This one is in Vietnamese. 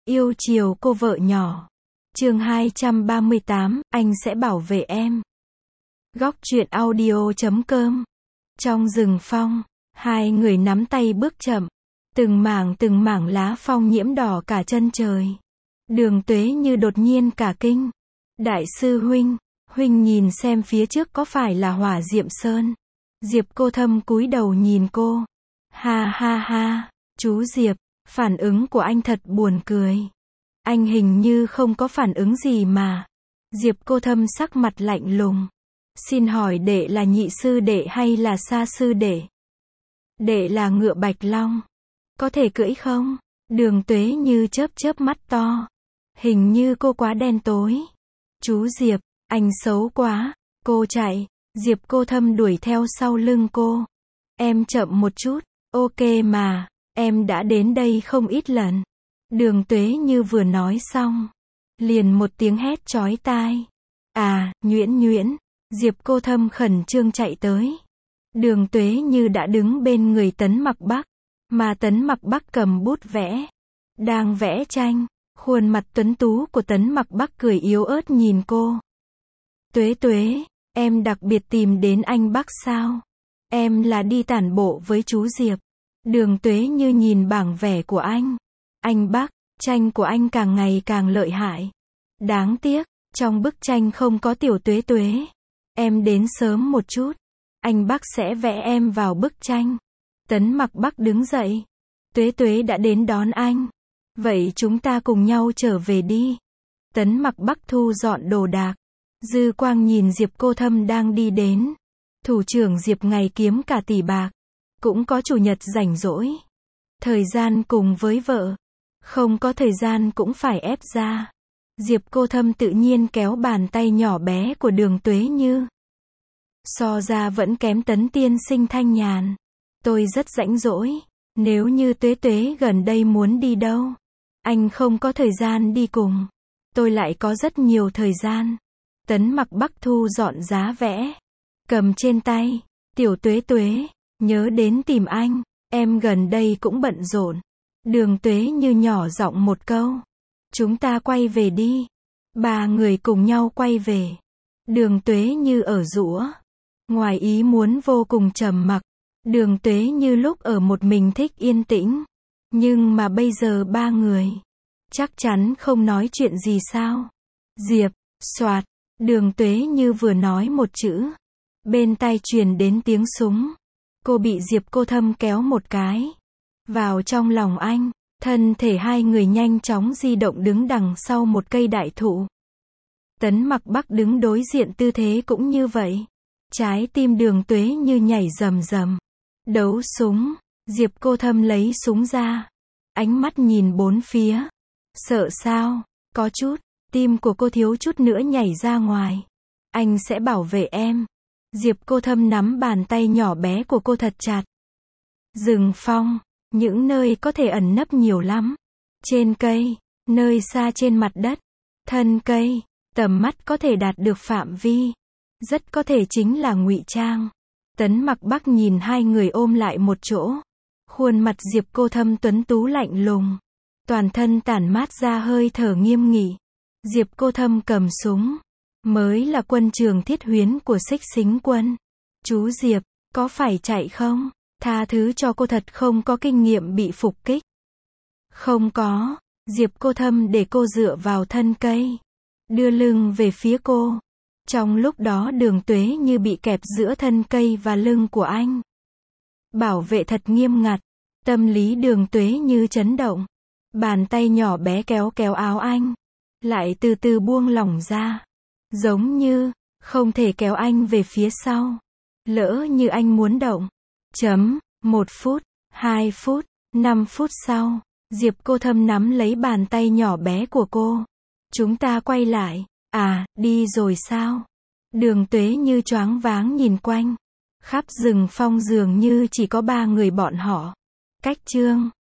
Yêu chiều cô vợ nhỏ. Chương 238, anh sẽ bảo vệ em. Góc truyện audio.com. Trong rừng phong, hai người nắm tay bước chậm. Từng mảng lá phong nhiễm đỏ cả chân trời. Đường Tuế Như đột nhiên cả kinh. Đại sư huynh, huynh nhìn xem phía trước có phải là Hỏa Diệm Sơn. Diệp Cô Thâm cúi đầu nhìn cô. Ha ha ha, chú Diệp, phản ứng của anh thật buồn cười. Anh hình như không có phản ứng gì mà. Diệp Cô Thâm sắc mặt lạnh lùng. Xin hỏi đệ là nhị sư đệ hay là sa sư đệ? Đệ là ngựa Bạch Long. Có thể cưỡi không? Đường Tuế Như chớp mắt to. Hình như cô quá đen tối. Chú Diệp, anh xấu quá. Cô chạy. Diệp Cô Thâm đuổi theo sau lưng cô. Em chậm một chút. Ok mà, em đã đến đây không ít lần. Đường Tuế Như vừa nói xong, liền một tiếng hét chói tai. À, Nhuyễn. Diệp Cô Thâm khẩn trương chạy tới. Đường Tuế Như đã đứng bên người Tấn Mặc Bắc, mà Tấn Mặc Bắc cầm bút vẽ, đang vẽ tranh. Khuôn mặt tuấn tú của Tấn Mặc Bắc cười yếu ớt nhìn cô. Tuế, em đặc biệt tìm đến anh Bắc sao? Em là đi tản bộ với chú Diệp. Đường Tuế Như nhìn bảng vẽ của anh. Anh Bắc, tranh của anh càng ngày càng lợi hại. Đáng tiếc, trong bức tranh không có tiểu Tuế. Em đến sớm một chút. Anh Bắc sẽ vẽ em vào bức tranh. Tấn Mặc Bắc đứng dậy. Tuế đã đến đón anh. Vậy chúng ta cùng nhau trở về đi. Tấn Mặc Bắc thu dọn đồ đạc. Dư quang nhìn Diệp Cô Thâm đang đi đến. Thủ trưởng Diệp ngày kiếm cả tỷ bạc. Cũng có chủ nhật rảnh rỗi. Thời gian cùng với vợ. Không có thời gian cũng phải ép ra. Diệp Cô Thâm tự nhiên kéo bàn tay nhỏ bé của Đường Tuế Như. So ra vẫn kém Tấn tiên sinh thanh nhàn. Tôi rất rảnh rỗi. Nếu như Tuế gần đây muốn đi đâu, anh không có thời gian đi cùng. Tôi lại có rất nhiều thời gian. Tấn Mặc Bắc thu dọn giá vẽ. Cầm trên tay. Tiểu Tuế, nhớ đến tìm anh. Em gần đây cũng bận rộn. Đường Tuế Như nhỏ giọng một câu. Chúng ta quay về đi. Ba người cùng nhau quay về. Đường Tuế Như ở giũa. Ngoài ý muốn vô cùng trầm mặc. Đường Tuế Như lúc ở một mình thích yên tĩnh. Nhưng mà bây giờ ba người. Chắc chắn không nói chuyện gì sao. Diệp, soạt. Đường Tuế Như vừa nói một chữ. Bên tai truyền đến tiếng súng. Cô bị Diệp Cô Thâm kéo một cái. Vào trong lòng anh. Thân thể hai người nhanh chóng di động đứng đằng sau một cây đại thụ. Tấn Mặc Bắc đứng đối diện tư thế cũng như vậy. Trái tim Đường Tuế Như nhảy rầm rầm. Đấu súng. Diệp Cô Thâm lấy súng ra. Ánh mắt nhìn bốn phía. Sợ sao? Có chút. Tim của cô thiếu chút nữa nhảy ra ngoài. Anh sẽ bảo vệ em. Diệp Cô Thâm nắm bàn tay nhỏ bé của cô thật chặt. Rừng phong. Những nơi có thể ẩn nấp nhiều lắm. Trên cây. Nơi xa trên mặt đất. Thân cây. Tầm mắt có thể đạt được phạm vi. Rất có thể chính là ngụy trang. Tấn Mặc Bắc nhìn hai người ôm lại một chỗ. Khuôn mặt Diệp Cô Thâm tuấn tú lạnh lùng. Toàn thân tản mát ra hơi thở nghiêm nghị. Diệp Cô Thâm cầm súng. Mới là quân trường thiết huyến của Xích Xính quân. Chú Diệp, có phải chạy không? Tha thứ cho cô thật không có kinh nghiệm bị phục kích. Không có. Diệp Cô Thâm để cô dựa vào thân cây. Đưa lưng về phía cô. Trong lúc đó Đường Tuế Như bị kẹp giữa thân cây và lưng của anh. Bảo vệ thật nghiêm ngặt. Tâm lý Đường Tuế Như chấn động. Bàn tay nhỏ bé kéo áo anh. Lại từ từ buông lỏng ra. Giống như, không thể kéo anh về phía sau. Lỡ như anh muốn động. 1 phút, 2 phút, 5 phút sau. Diệp Cô Thâm nắm lấy bàn tay nhỏ bé của cô. Chúng ta quay lại. À, đi rồi sao? Đường Tuế Như choáng váng nhìn quanh. Khắp rừng phong dường như chỉ có ba người bọn họ. Cách chương